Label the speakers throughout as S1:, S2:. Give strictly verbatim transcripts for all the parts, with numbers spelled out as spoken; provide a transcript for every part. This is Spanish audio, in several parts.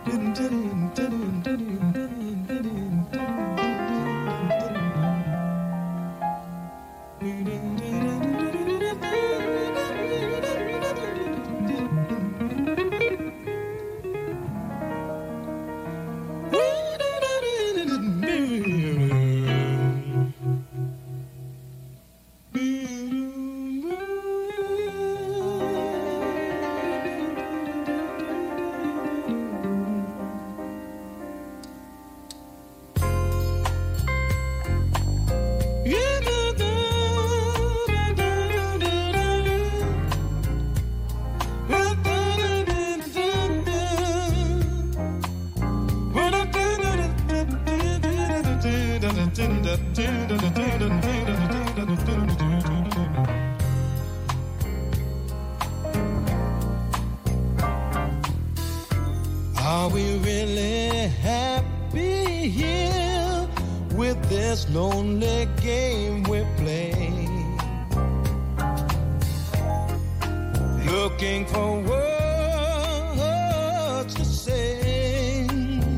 S1: Are we really happy here with this lonely game we play? Looking for words to say,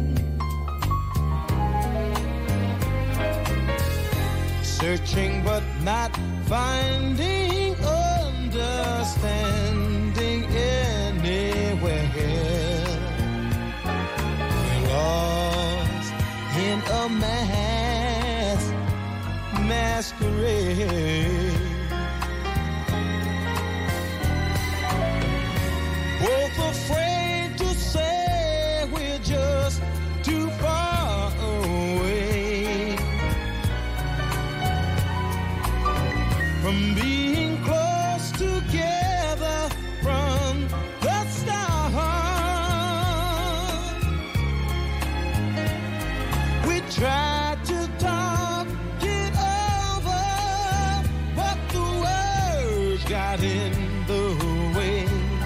S1: searching but not finding understanding anywhere. Lost in a mass masquerade, both afraid to say we're just too far away from being close together from the start. Tried to talk it over, but the words got in the way.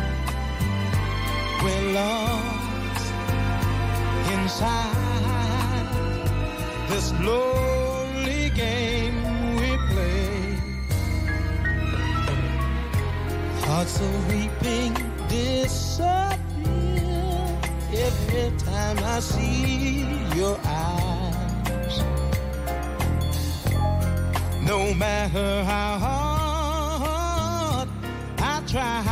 S1: We're lost inside this lonely game we play. Hearts are weeping disappear every time I see your eyes. No matter how hard I try,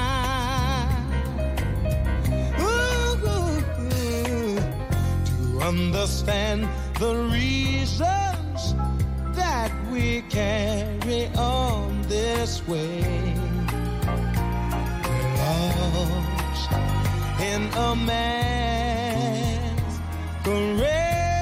S1: ooh, ooh, ooh, to understand the reasons that we carry on this way. We're lost in a masquerade.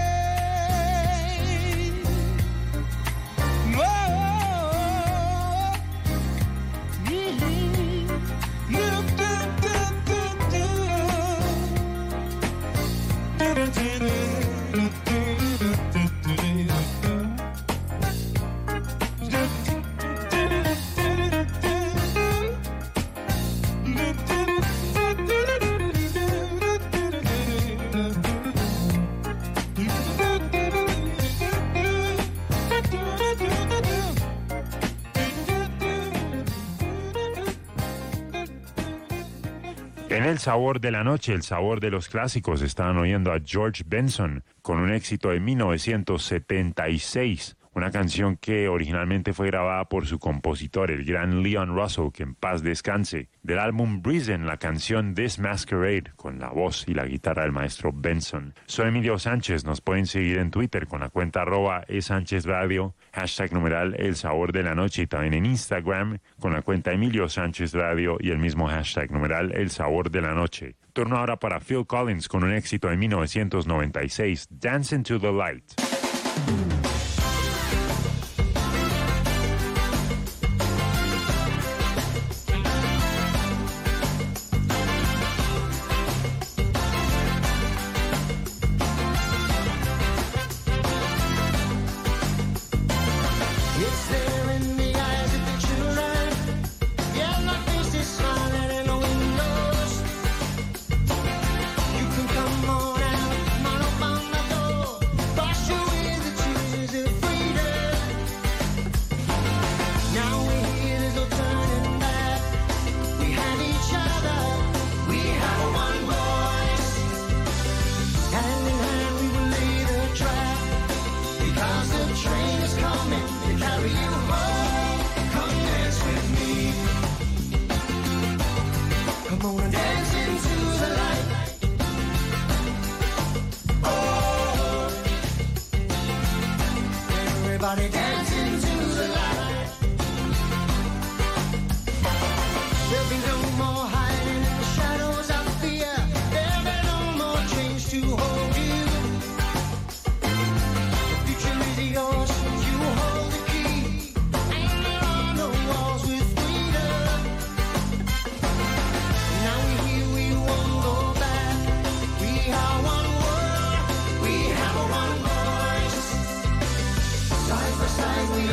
S2: En el sabor de la noche, el sabor de los clásicos, estaban oyendo a George Benson con un éxito de mil novecientos setenta y seis, una canción que originalmente fue grabada por su compositor, el gran Leon Russell, que en paz descanse, del álbum Reason, la canción This Masquerade, con la voz y la guitarra del maestro Benson. Soy Emilio Sánchez, nos pueden seguir en Twitter con la cuenta arroba eSánchezRadio, hashtag numeral El Sabor de la Noche, y también en Instagram con la cuenta Emilio Sánchez Radio y el mismo hashtag numeral El Sabor de la Noche. Turno ahora para Phil Collins con un éxito de mil novecientos noventa y seis, Dance into the Light.
S3: You can come on out, man up on my door, brush away the tears.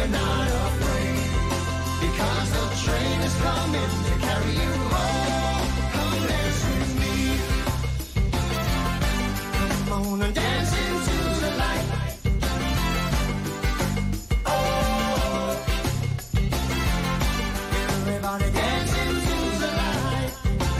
S3: We're not afraid, because the train is coming to carry you home. Come dance with me. Come on and dance into the light. Oh, everybody dance into the light.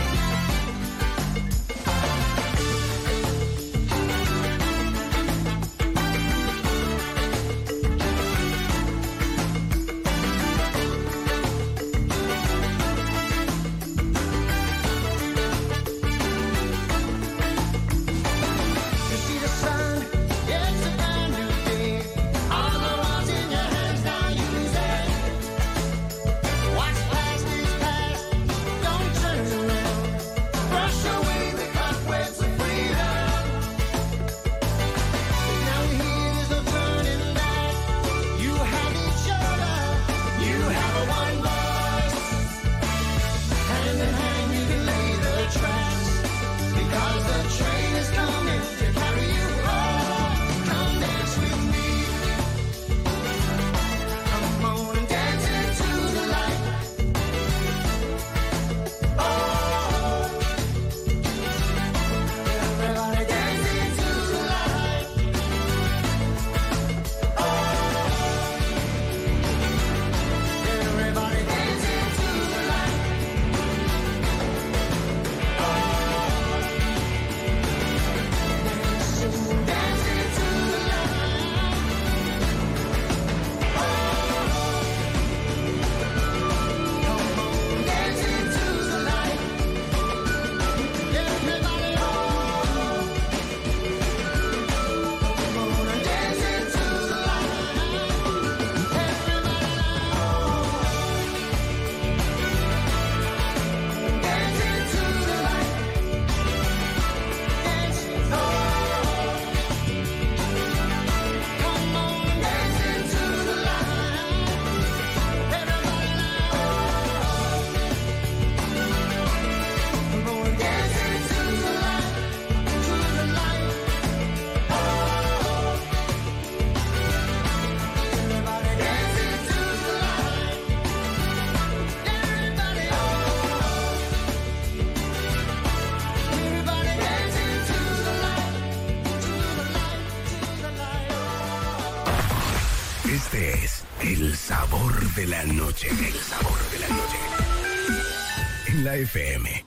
S4: Este es el sabor de la noche. El sabor de la noche. En la F M.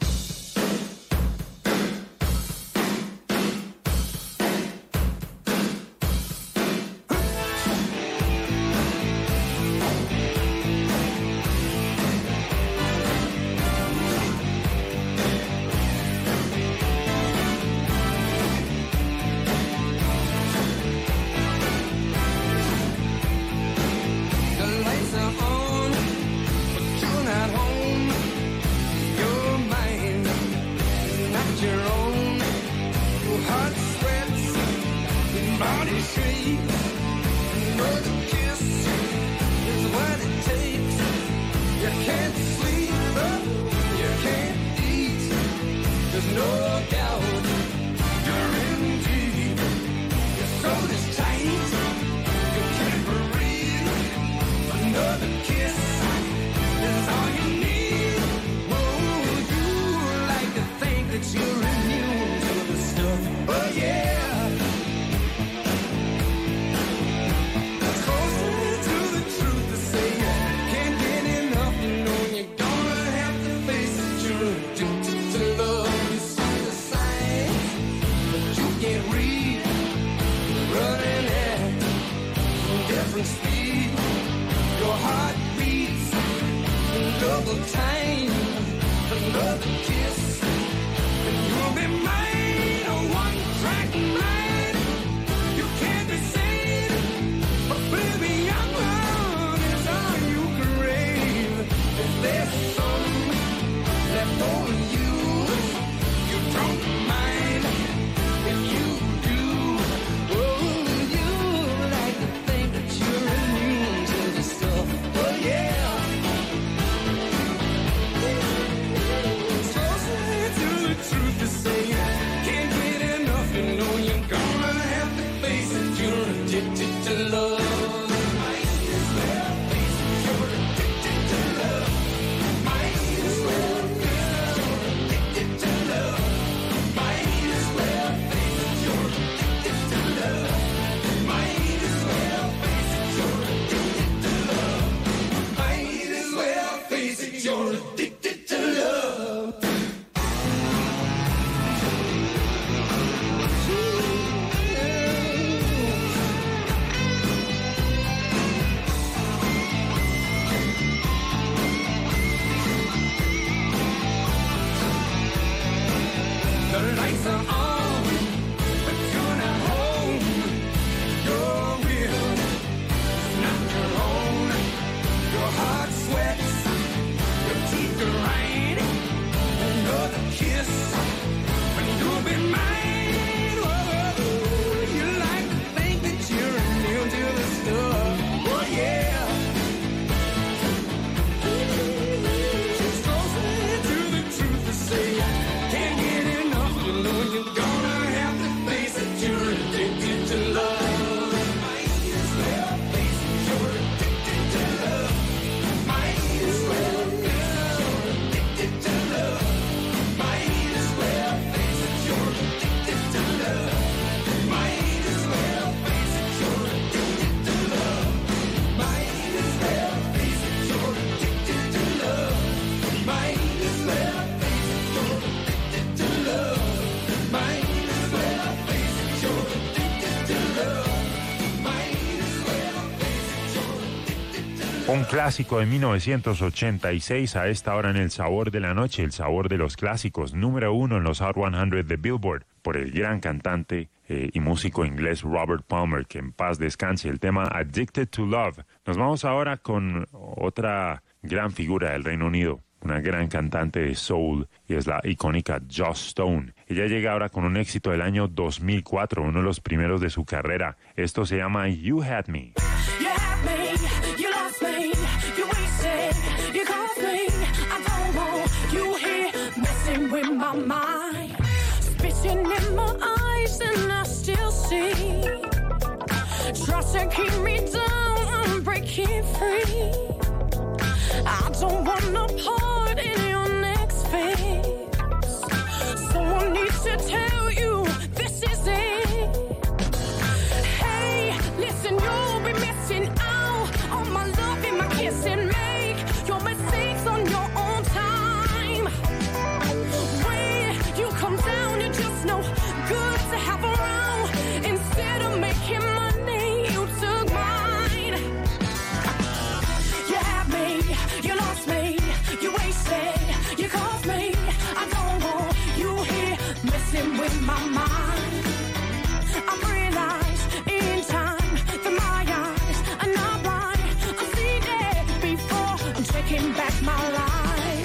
S2: Un clásico de mil novecientos ochenta y seis a esta hora en El Sabor de la Noche, el sabor de los clásicos, número uno en los Hot cien de Billboard, por el gran cantante eh, y músico inglés Robert Palmer, que en paz descanse, el tema Addicted to Love. Nos vamos ahora con otra gran figura del Reino Unido, una gran cantante de soul, y es la icónica Joss Stone. Ella llega ahora con un éxito del año dos mil cuatro, uno de los primeros de su carrera. Esto se llama You Had Me.
S5: You had me, you lost me, you wasted, you caused me. I don't want you here messing with my mind. Spitting in my eyes and I still see. Try to keep me down, I'm breaking free. I don't want no part in your next phase. Someone needs to tell you this is it. Hey, listen, you'll be missing out on my love and my kiss and make your mistakes on your own time. When you come down, you're just no good to have around. Instead of making money, you took mine. You had me, you lost me, you wasted, you caused me. I don't want you here messing with my mind. I've realized in time that my eyes are not blind. I've seen it before, I'm taking back my life.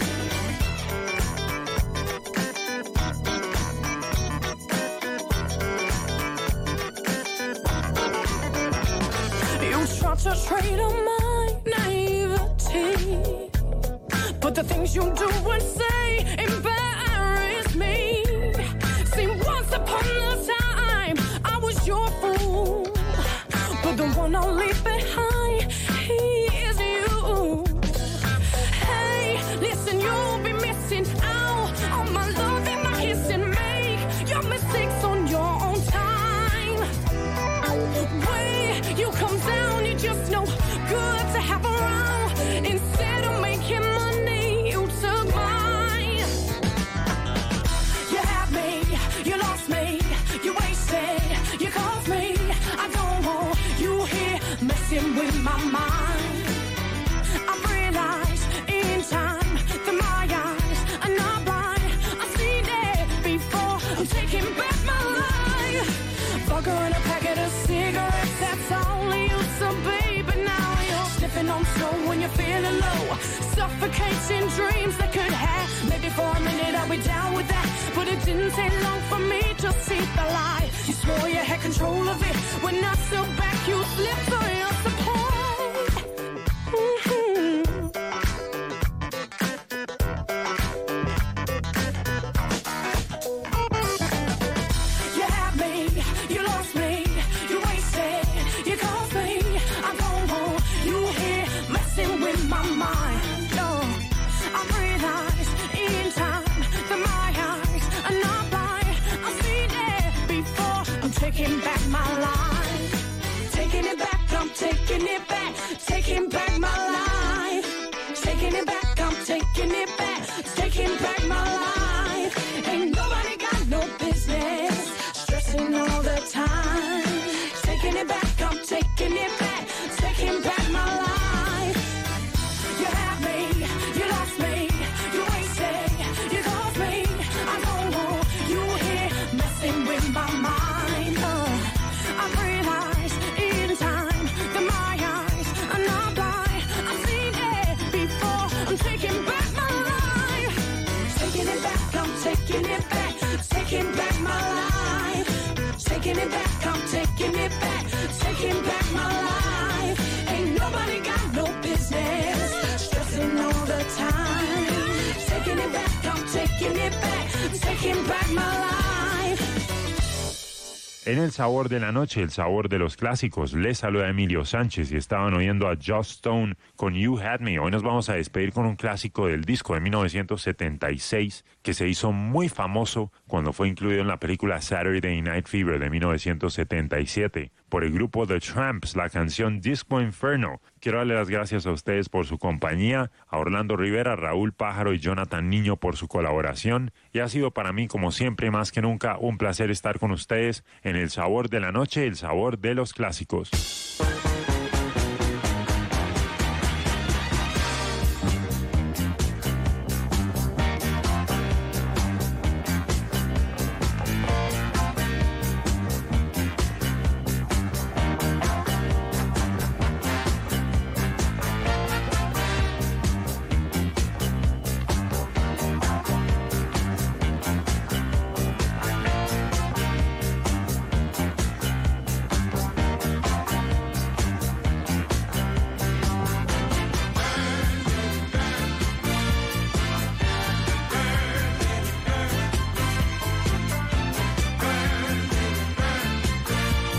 S5: You tried to trade on my naivety, but the things you do and say embarrass me. See, once upon a time, I was your fool, but the one I'll leave behind, he is you. Hey, listen, you'll be missing out on my love and my kiss and make your mistakes on your own time. When you come down, you're just no good to have around. Instead of making money, you took mine. You had me, you lost me, you wasted, you caused me. I don't want you here messing with my mind. I've realized in time that my eyes are not blind. I've seen it before, I'm taking back my life. Vodka and a packet of cigarettes, that's all I used to be. But now you're sniffing on snow when you're feeling low. Suffocating dreams that could have. Maybe for a minute I'll be down with that, but it didn't take long for me to see the light. You swore you had control of it. When I stood back, you slipped on your support. Mm-hmm. You had me, you lost me, you wasted, you caused me. I don't want you here messing with my mind. No, I've realized in time that my eyes are not blind. I've seen it before, I'm taking back my life. Taking it back, I'm taking it back. Taking back my life. Taking it back, I'm taking it back. Taking back my life. Ain't nobody got no business stressing all the time. Taking it back, I'm taking it back. Taking back my life. You had me, you lost me, you wasted, you caused me. I don't want you here messing with my mind. Uh, I've realized in time that my eyes are not blind. I've seen it before, I'm taking back my life. Taking it back, I'm taking it back. Taking back my life. Taking it back, I'm taking it back. Taking back my life. Ain't nobody got no business stressing all the time. Taking it back, I'm taking it back. Taking back my life.
S2: En El Sabor de la Noche, el sabor de los clásicos, les saluda Emilio Sánchez y estaban oyendo a Joss Stone con You Had Me. Hoy nos vamos a despedir con un clásico del disco de mil novecientos setenta y seis que se hizo muy famoso cuando fue incluido en la película Saturday Night Fever de mil novecientos setenta y siete por el grupo The Tramps, la canción Disco Inferno. Quiero darle las gracias a ustedes por su compañía, a Orlando Rivera, Raúl Pájaro y Jonathan Niño por su colaboración, y ha sido para mí, como siempre, más que nunca, un placer estar con ustedes en El Sabor de la Noche, el sabor de los clásicos.